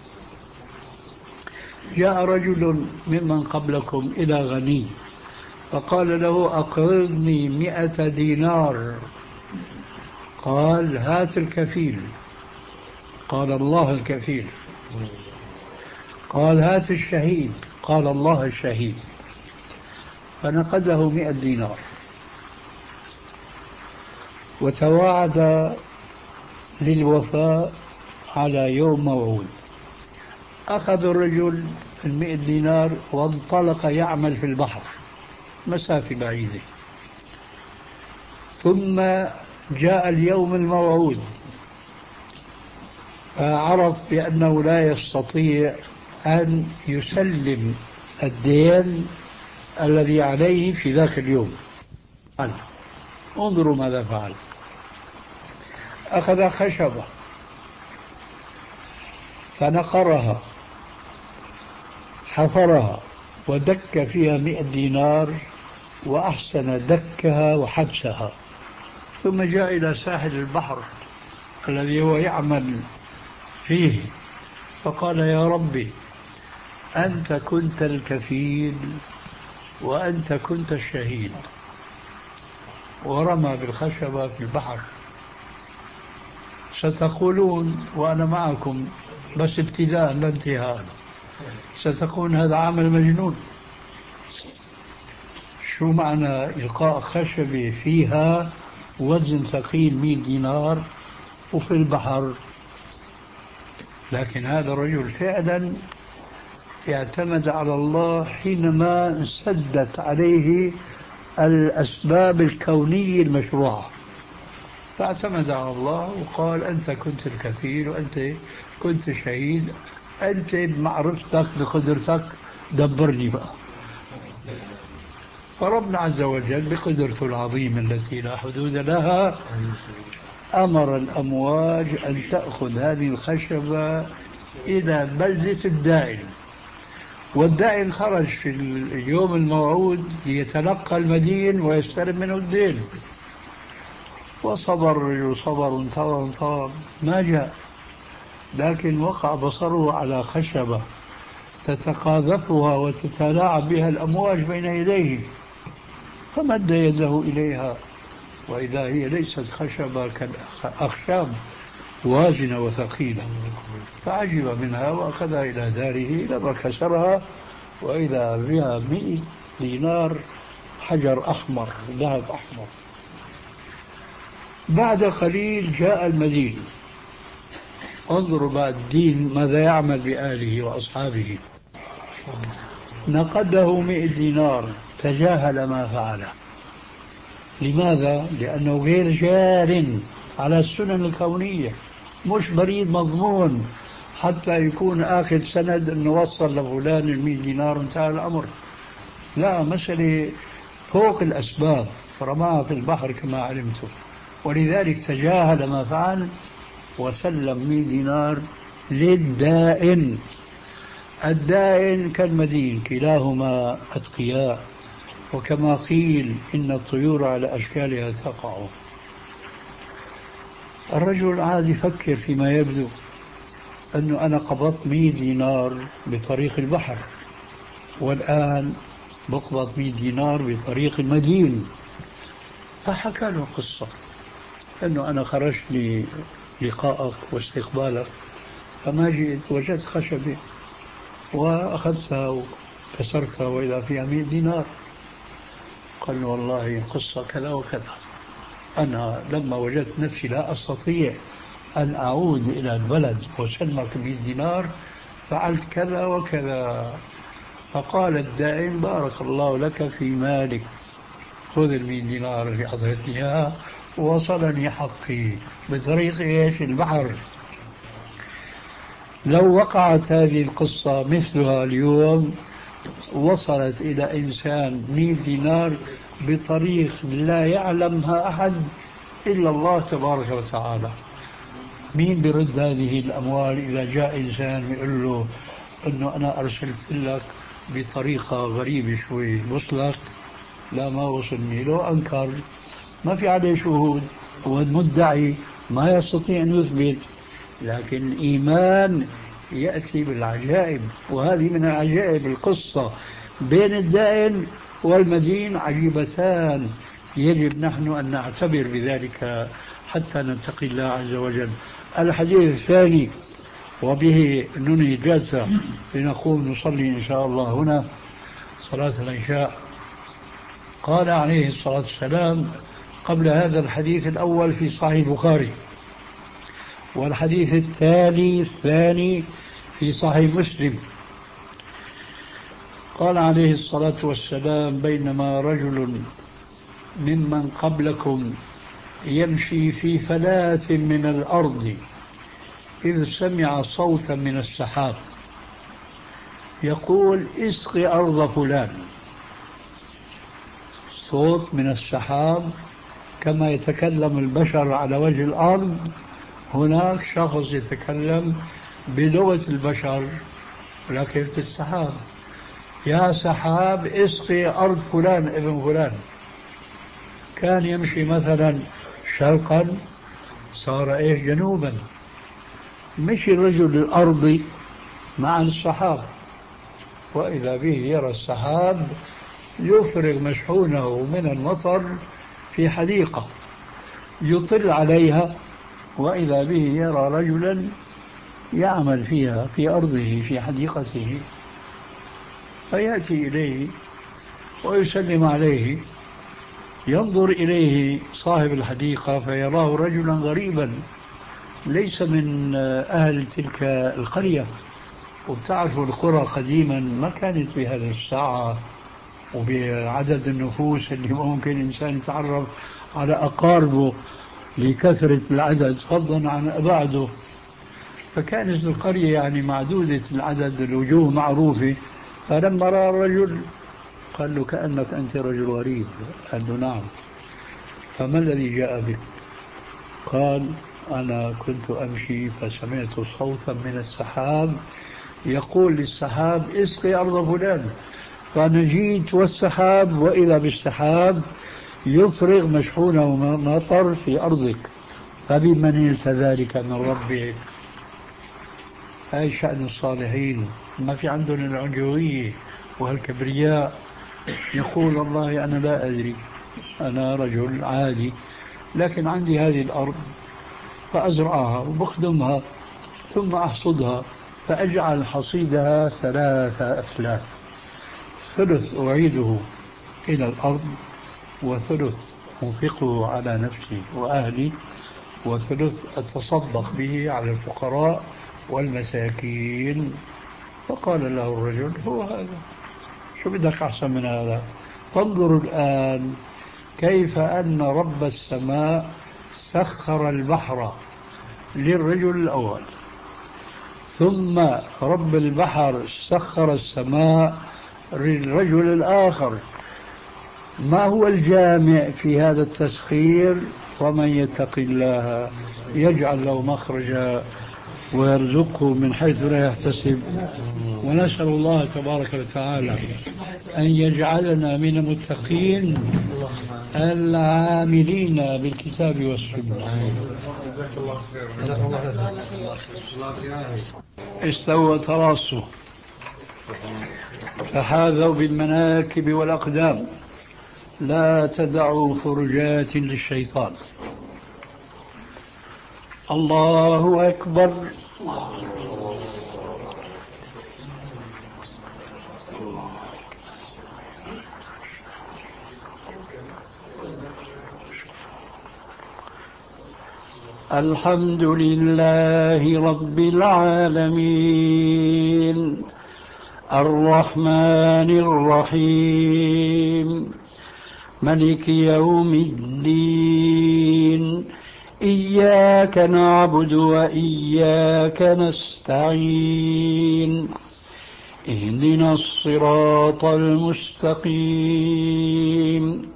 جاء رجل ممن قبلكم إلى غني فقال له أقرضني مئة دينار. قال هات الكفيل. قال الله الكفيل. قال هات الشهيد، قال الله الشهيد. فنقده مئة دينار وتواعد للوفاء على يوم موعود. أخذ الرجل المئة دينار وانطلق يعمل في البحر مسافة بعيدة. ثم جاء اليوم الموعود فعرف بأنه لا يستطيع أن يسلم الدين الذي عليه في ذاك اليوم. انظروا ماذا فعل. أخذ خشبة فنقرها، حفرها ودك فيها مئة دينار وأحسن دكها وحبسها. ثم جاء إلى ساحل البحر الذي هو يعمل فيه فقال يا ربي أنت كنت الكفيل وأنت كنت الشهيد، ورمى بالخشبة في البحر. ستقولون وأنا معكم بس ابتداء لا انتهاء، ستقول هذا عمل مجنون. شو معنى إلقاء خشبة فيها وزن ثقيل مئة دينار وفي البحر؟ لكن هذا الرجل فعلا اعتمد على الله حينما انسدت عليه الأسباب الكونية المشروعة، فاعتمد على الله وقال أنت كنت الكفيل وأنت كنت شهيد، أنت بمعرفتك بقدرتك دبرني بقى. فربنا عز وجل بقدرته العظيمة التي لا حدود لها أمر الأمواج أن تأخذ هذه الخشبة إلى بلدة الدائن، والدائن خرج في اليوم الموعود ليتلقى المدين ويستلم منه الدين. وصبر الرجل صبر انتظر انتظر ما جاء، لكن وقع بصره على خشبة تتقاذفها وتتلاعب بها الأمواج بين يديه، فمد يده إليها وإذا هي ليست خشبة كالأخشاب وازنة وثقيلة، فعجب منها وأخذها إلى داره لما كسرها وإذا بها مئة دينار حجر أحمر ذهب أحمر. بعد قليل جاء المدين. انظروا بعد الدين ماذا يعمل بآله وأصحابه. نقده مئة دينار، تجاهل ما فعله. لماذا؟ لأنه غير جار على السنن الكونية، مش بريد مضمون حتى يكون آخذ سند أنه وصل لفلان المئة دينار انتهى الأمر. لا، مسألة فوق الأسباب، رماها في البحر كما علمتم، ولذلك تجاهل ما فعل وسلم مئة دينار للدائن. الدائن كالمدين كلاهما أتقياء، وكما قيل إن الطيور على أشكالها تقع. الرجل عاد يفكر فيما يبدو أنه أنا قبضت مئة دينار بطريق البحر والآن بقبض مئة دينار بطريق المدين. فحكى له قصة أنه أنا خرجت للقائك واستقبالك فما جئت وجدت خشبة وأخذتها وكسرتها وإذا فيها مئة دينار. قال له والله القصة كذا وكذا، أنا لما وجدت نفسي لا أستطيع أن أعود إلى البلد وسلمك مئة دينار فعلت كذا وكذا. فقال الدائم بارك الله لك في مالك، خذ المئة دينار اللي أعطيتني إياها ووصلني حقي بطريق إيش؟ البحر. لو وقعت هذه القصة مثلها اليوم وصلت إلى إنسان مئة دينار بطريق لا يعلمها أحد إلا الله تبارك وتعالى، مين برد هذه الأموال إذا جاء إنسان يقول له أنه أنا أرسلت لك بطريقة غريبة شوي وصلك؟ لا ما وصلني. لو أنكر ما في عليه شهود والمدعي ما يستطيع أن يثبت، لكن الإيمان يأتي بالعجائب، وهذه من العجائب. القصة بين الدائن والمدين عجيبتان، يجب نحن أن نعتبر بذلك حتى نتقي الله عز وجل. الحديث الثاني، وبه ننهي الجلسة لنقوم نصلي إن شاء الله هنا صلاة العشاء. قال عليه الصلاة والسلام قبل هذا الحديث الأول في صحيح البخاري، والحديث التالي الثاني في صحيح مسلم، قال عليه الصلاة والسلام: بينما رجل ممن قبلكم يمشي في فلاة من الأرض إذ سمع صوتا من السحاب يقول: اسقي أرض فلان. صوت من السحاب كما يتكلم البشر على وجه الأرض، هناك شخص يتكلم بلغة البشر لكن في السحاب: يا سحاب اسقي أرض فلان ابن فلان. كان يمشي مثلا شرقا صار إيه جنوبا. مشي الرجل الأرضي مع السحاب، وإذا به يرى السحاب يفرغ مشحونه من المطر في حديقة يطل عليها، وإذا به يرى رجلا يعمل فيها في أرضه في حديقته، فيأتي إليه ويسلم عليه. ينظر إليه صاحب الحديقة فيراه رجلا غريبا ليس من أهل تلك القرية. وبتعرفوا القرى قديما ما كانت بهذه الساعة وبعدد النفوس اللي ممكن إنسان يتعرف على أقاربه لكثرة العدد فضلا عن أبعده. فكانت القرية يعني معدودة العدد، الوجوه معروفة. فلما رأى الرجل قال له: كأنك أنت رجل غريب. قال له: نعم. فما الذي جاء بك؟ قال: أنا كنت أمشي فسمعت صوتا من السحاب يقول للسحاب: اسقي أرض فلان. فأنا جيت والسحاب، وإذا بالسحاب يفرغ مشحونه مطر في أرضك، فبمن نلت ذلك من ربك. هاي شأن الصالحين، ما في عندهم العنجوية والكبرياء. يقول: والله أنا لا أدري، أنا رجل عادي، لكن عندي هذه الأرض فأزرعها وبخدمها ثم أحصدها، فأجعل حصيدها ثلاثة أثلاث: ثلث أعيده إلى الأرض، وثلث أنفقه على نفسي وأهلي، وثلث أتصدق به على الفقراء والمساكين. فقال له الرجل: هو هذا، شو بدك أحسن من هذا؟ فانظروا الآن كيف أن رب السماء سخر البحر للرجل الأول، ثم رب البحر سخر السماء للرجل الآخر. ما هو الجامع في هذا التسخير؟ ومن يتق الله يجعل له مخرجا ويرزقه من حيث لا يحتسب. ونسأل الله تبارك وتعالى أن يجعلنا من المتقين العاملين بالكتاب والسنة. استوى تراصوا فحاذوا بالمناكب والأقدام، لا تدعوا فرجات للشيطان. الله أكبر. الحمد لله رب العالمين، الرحمن الرحيم، ملك يوم الدين، إياك نعبد وإياك نستعين، اهدنا الصراط المستقيم،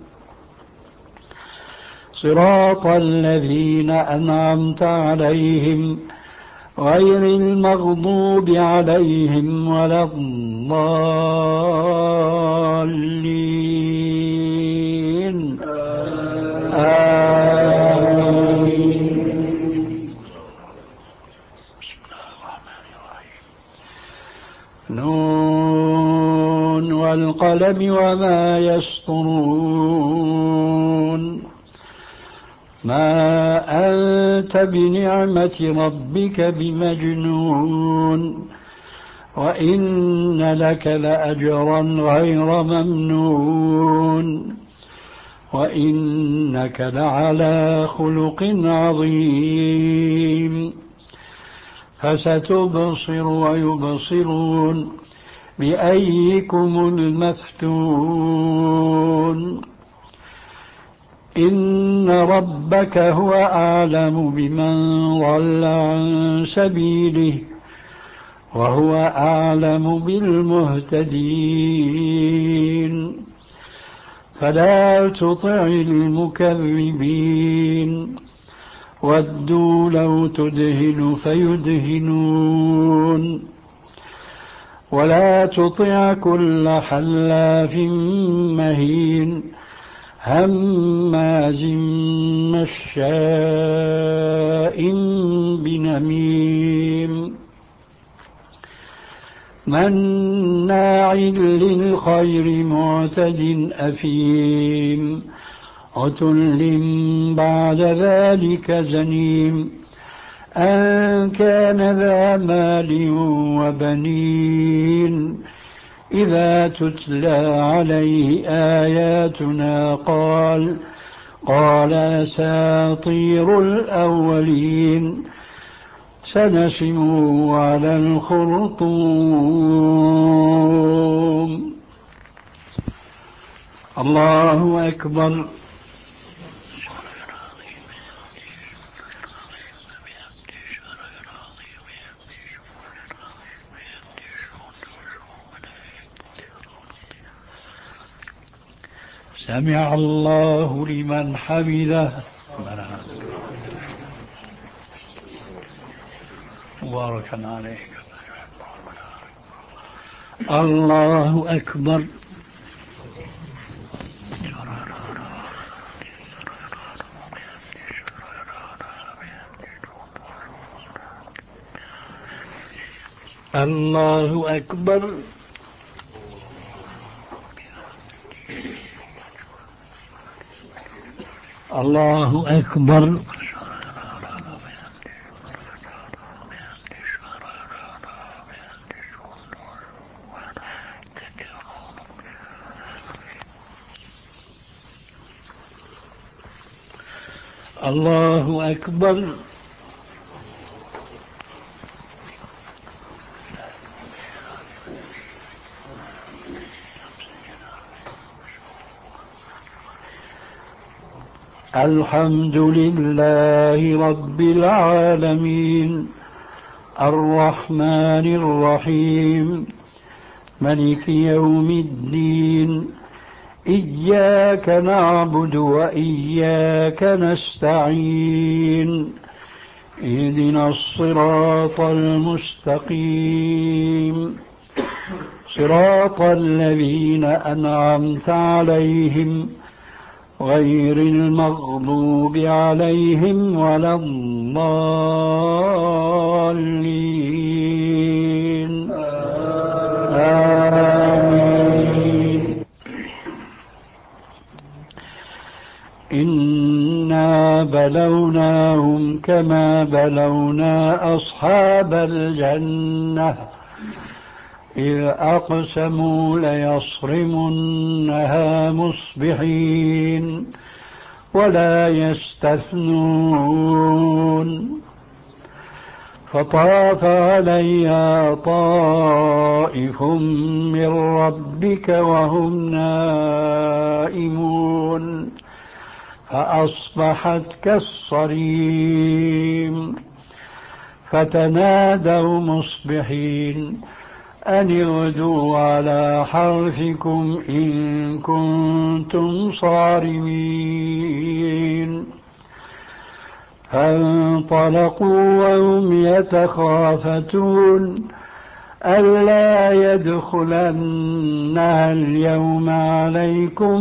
صراط الذين أنعمت عليهم غير المغضوب عليهم ولا الضالين. آمين. بسم الله الرحمن الرحيم. نون والقلم وما يسطرون، ما أنت بنعمة ربك بمجنون وإن لك لأجرا غير ممنون وإنك لعلى خلق عظيم فستبصر ويبصرون بأيكم المفتون إن ربك هو أعلم بمن ضل عن سبيله وهو أعلم بالمهتدين فلا تطع المكذبين ودوا لو تدهن فيدهنون ولا تطع كل حلاف مهين هماز مشاء بنميم مناع للخير معتد أثيم عتل بعد ذلك زنيم أن كان ذا مال وبنين إذا تتلى عليه آياتنا قال قال أساطير الأولين سنسمه على الخرطوم. الله أكبر. سمع الله لمن حمده. بارك عليك. الله أكبر. الله أكبر. الله أكبر. الله أكبر. الحمد لله رب العالمين الرحمن الرحيم ملك يوم الدين إياك نعبد وإياك نستعين اهدنا الصراط المستقيم صراط الذين أنعمت عليهم غير المغضوب عليهم ولا الضالين آمين. إنا بلوناهم كما بلونا أصحاب الجنة إذ أقسموا ليصرمنها مصبحين ولا يستثنون فطاف عليها طائف من ربك وهم نائمون فأصبحت كالصريم فتنادوا مصبحين أن اغدوا على حرثكم إن كنتم صارمين فانطلقوا وهم يتخافتون ألا يدخلنها اليوم عليكم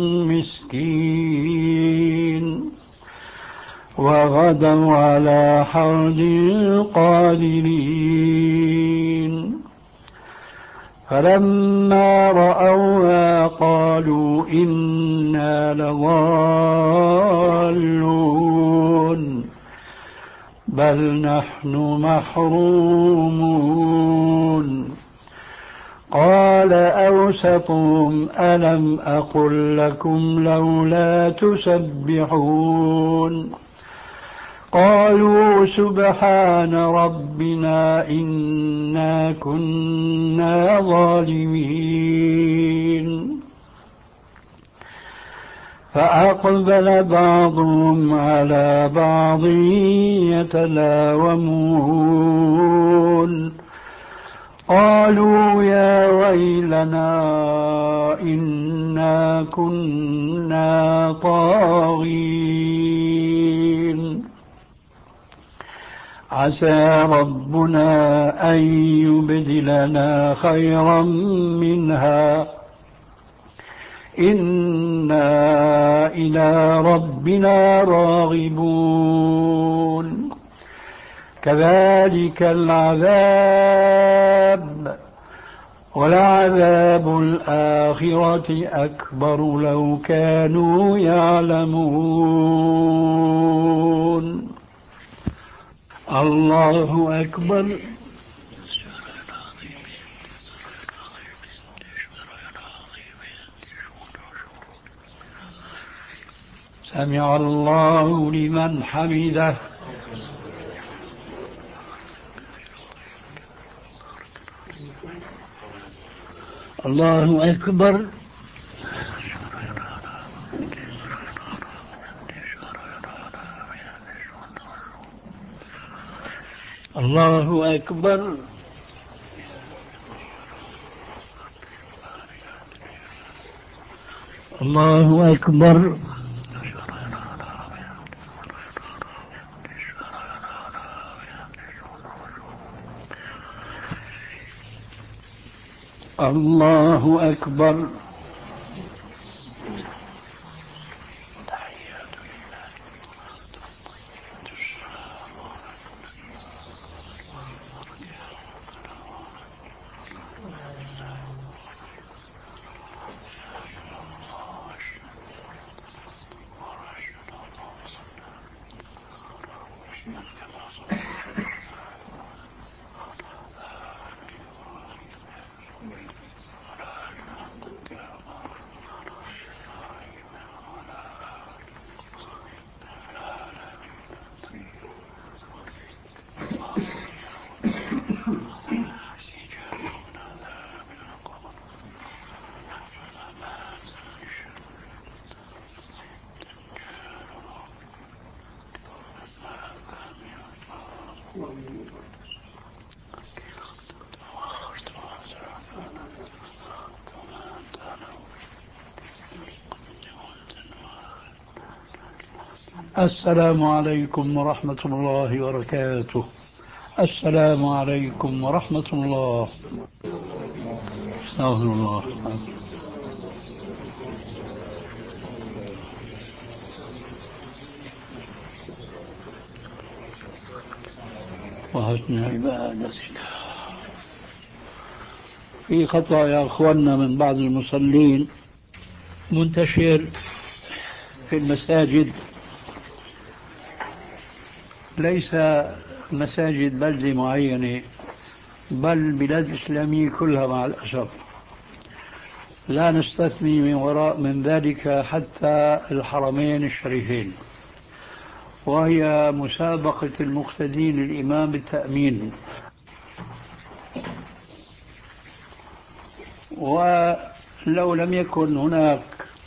مسكين وغدوا على حرد قادرين فلما رأوها قالوا إنا لضالون بل نحن محرومون قال أوسطهم ألم أقل لكم لولا تسبحون قالوا سبحان ربنا إنا كنا ظالمين فأقبل بعضهم على بعض يتلاومون قالوا يا ويلنا إنا كنا طاغين عسى ربنا أن يبدلنا خيرا منها إنا إلى ربنا راغبون كذلك العذاب ولعذاب الآخرة أكبر لو كانوا يعلمون الله أكبر سمع الله لمن حمده الله أكبر الله أكبر الله أكبر الله أكبر السلام عليكم ورحمة الله وبركاته. السلام عليكم ورحمة الله. استغفر الله. وحسن عبادتك. في خطأ يا أخوانا من بعض المصلين منتشر في المساجد، ليس مساجد بلدة معينة بل البلاد الإسلامية كلها مع الأسف، لا نستثني من وراء من ذلك حتى الحرمين الشريفين، وهي مسابقة المقتدين للإمام بالتأمين. ولو لم يكن هناك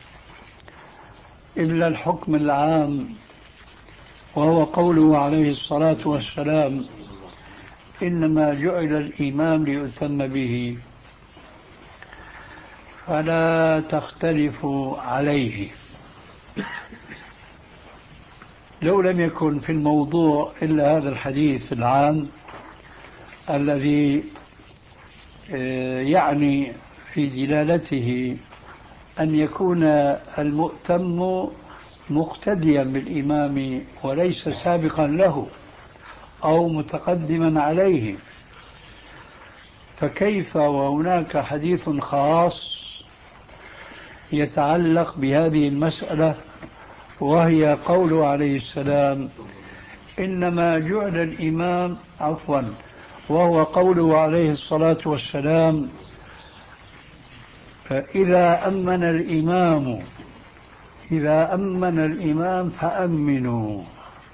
إلا الحكم العام وهو قوله عليه الصلاة والسلام إنما جعل الإمام ليؤتم به، فلا تختلفوا عليه. لو لم يكن في الموضوع إلا هذا الحديث العام الذي يعني في دلالته أن يكون المؤتم مقتديا بالإمام وليس سابقا له أو متقدما عليه، فكيف وهناك حديث خاص يتعلق بهذه المسألة، وهي قوله عليه السلام إنما جعل الإمام عفوا وهو قوله عليه الصلاة والسلام إذا أمن الإمام إذا أمن الإمام فأمنوا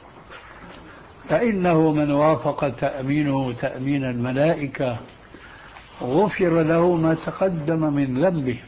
فإنه من وافق تأمينه تأمين الملائكة غفر له ما تقدم من ذنبه.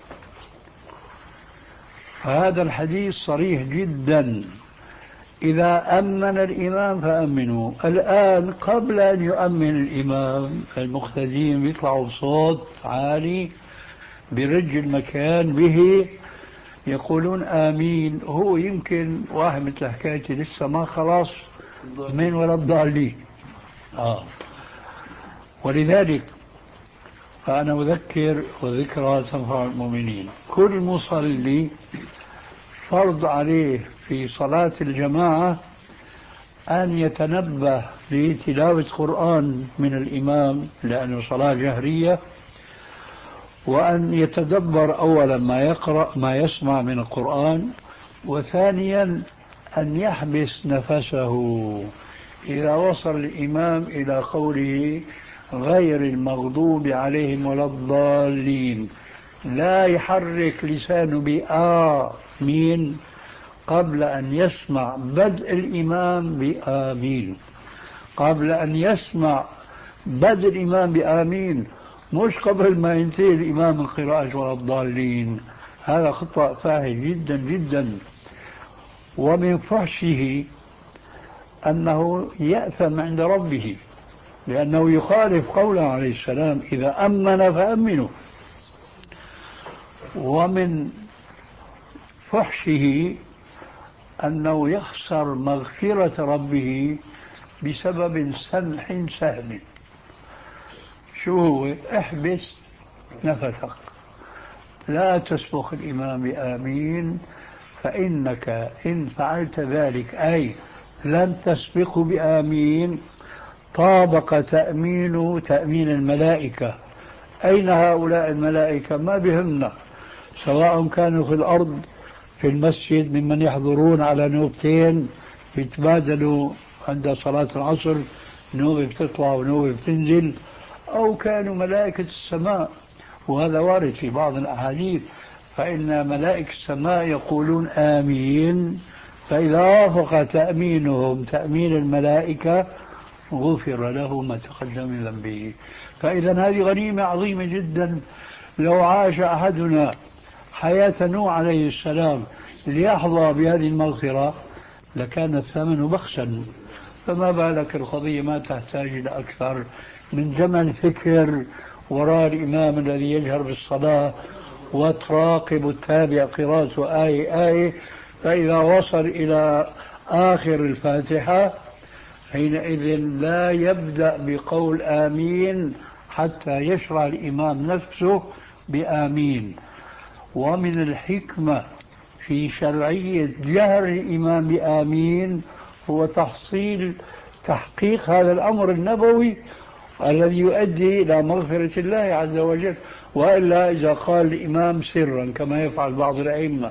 هذا الحديث صريح جدا، إذا أمن الإمام فأمنوا. الآن قبل أن يؤمن الإمام المقتدين يطلعوا بصوت عالي برج المكان به يقولون آمين. هو يمكن واحد مثل حكايتي لسه ما خلاص من ولا الضالين. آه. ولذلك فأنا أذكر وذكرى تنفع المؤمنين. كل مصلي فرض عليه في صلاة الجماعة أن يتنبه لتلاوة قرآن من الإمام لأنه صلاة جهرية، وأن يتدبر أولا ما يقرأ ما يسمع من القرآن، وثانيا أن يحبس نفسه إذا وصل الإمام إلى قوله غير المغضوب عليهم ولا الضالين لا يحرك لسانه بآمين قبل أن يسمع بدء الإمام بآمين، قبل أن يسمع بدء الإمام بآمين، مش قبل ما ينتهي الإمام من قراءة ولا الضالين. هذا خطأ فاحش جدا جدا. ومن فحشه أنه يأثم عند ربه لأنه يخالف قوله عليه السلام إذا أمن فأمنوا. ومن فحشه أنه يخسر مغفرة ربه بسبب سمح سهل. شو هو؟ احبس نفسك، لا تسبق الإمام بآمين، فإنك إن فعلت ذلك أي لم تسبقه بآمين طابق تأمين تأمين الملائكة. أين هؤلاء الملائكة؟ ما بهمنا، سواء كانوا في الأرض في المسجد ممن يحضرون على نوبتين يتبادلوا عند صلاة العصر، نوبة بتطلع ونوبة بتنزل، أو كانوا ملائكة السماء، وهذا وارد في بعض الأحاديث، فإن ملائكة السماء يقولون آمين، فإذا وافق تأمينهم تأمين الملائكة غفر له ما تقدم من ذنبه. فإذا هذه غنيمة عظيمة جدا. لو عاش أحدنا حياة نوح عليه السلام ليحظى بهذه المغفرة لكان الثمن بخسا، فما بالك القضية ما تحتاج إلى أكثر من جمع الفكر وراء الإمام الذي يجهر بالصلاة وتراقب التابع قراءته آية آية، فإذا وصل إلى آخر الفاتحة حينئذ لا يبدأ بقول آمين حتى يشرع الإمام نفسه بآمين. ومن الحكمة في شرعية جهر الإمام بآمين هو تحصيل تحقيق هذا الأمر النبوي الذي يؤدي إلى مغفرة الله عز وجل. وإلا إذا قال الإمام سرا كما يفعل بعض الأئمة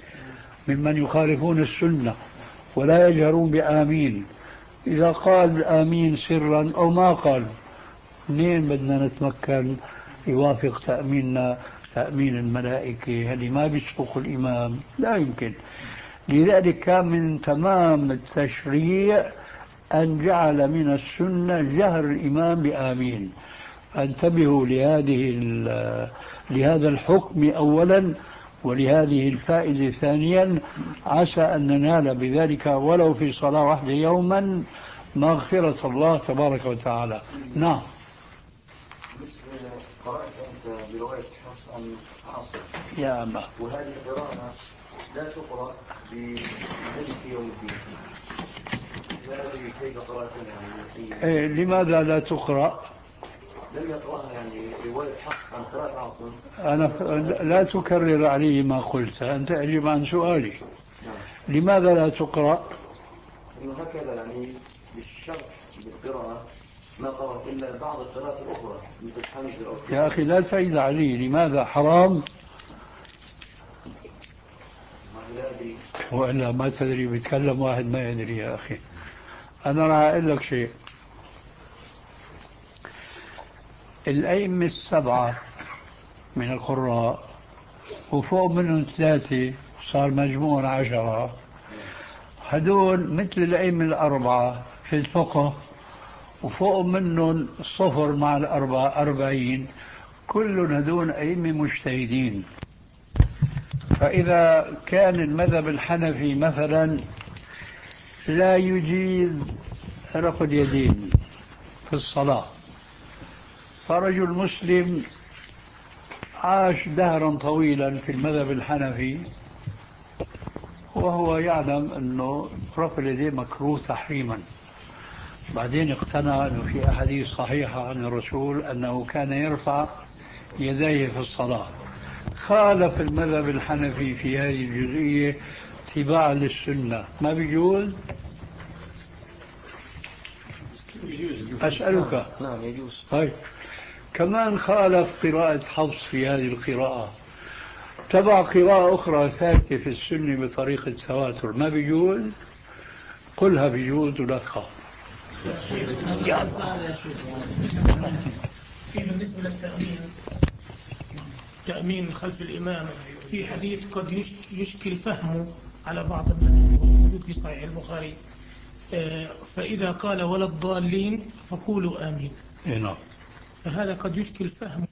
ممن يخالفون السنة ولا يجهرون بآمين، إذا قال آمين سرا أو ما قال منين بدنا نتمكن يوافق تأميننا تأمين الملائكة؟ هل ما بيسبق الإمام؟ لا يمكن. لذلك كان من تمام التشريع أن جعل من السنة جهر الإمام بآمين. انتبهوا لهذه لهذا الحكم أولا، ولهذه الفائدة ثانيا، عسى أن ننال بذلك ولو في صلاة واحدة يوما مغفرة الله تبارك وتعالى. نعم. قرأت أنت برواية حفص عن عاصم يا أما وهذه القراءة لا تقرأ بملك يوم الدين، هذه كيف قرأتها يعني؟ إيه لماذا لا تقرأ؟ لم يقرأها يعني رواية حفص عن قراءة عاصم. أنا لا تكرر علي ما قلت، أنت أجيب عن سؤالي. نعم. لماذا لا تقرأ؟ إنه هكذا يعني بالشرح بالقراءة ما قرأ إلا بعض القراءات الأخرى مثل حمزة أو يا أخي لا تعيد علي، لماذا حرام؟ وإلا ما تدري، بيتكلم واحد ما يدري. يا أخي أنا راح أقول لك شيء. الأئمة السبعة من القراء وفوق منهم ثلاثة صار مجموع عشرة، هدول مثل الأئمة الأربعة في الفقه، وفوق منهم صفر مع الأربعة أربعين، كل هدول أئمة مجتهدين. فإذا كان المذهب الحنفي مثلا لا يجيز رفع اليدين في الصلاة، فرجل مسلم عاش دهرا طويلا في المذهب الحنفي وهو يعلم أنه رفع اليدين مكروه تحريما، بعدين اقتنع أنه في أحاديث صحيحة عن الرسول أنه كان يرفع يديه في الصلاة، خالف المذهب الحنفي في هذه الجزئية اتباعا للسنة، ما بيجوز؟ أسألك. نعم يجوز. طيب كمان خالف قراءة حفص في هذه القراءة، تبع قراءة أخرى ثابتة في السنة بطريقة التواتر، ما بيجوز؟ قلها بيجوز ولا تخاف. في بالنسبة للتأمين، تأمين خلف الإمام، في حديث قد يشكل فهمه على بعض الناس موجود في صحيح البخاري، فإذا قال ولا الضالين فقولوا آمين. نعم. فهذا قد يشكل فهمه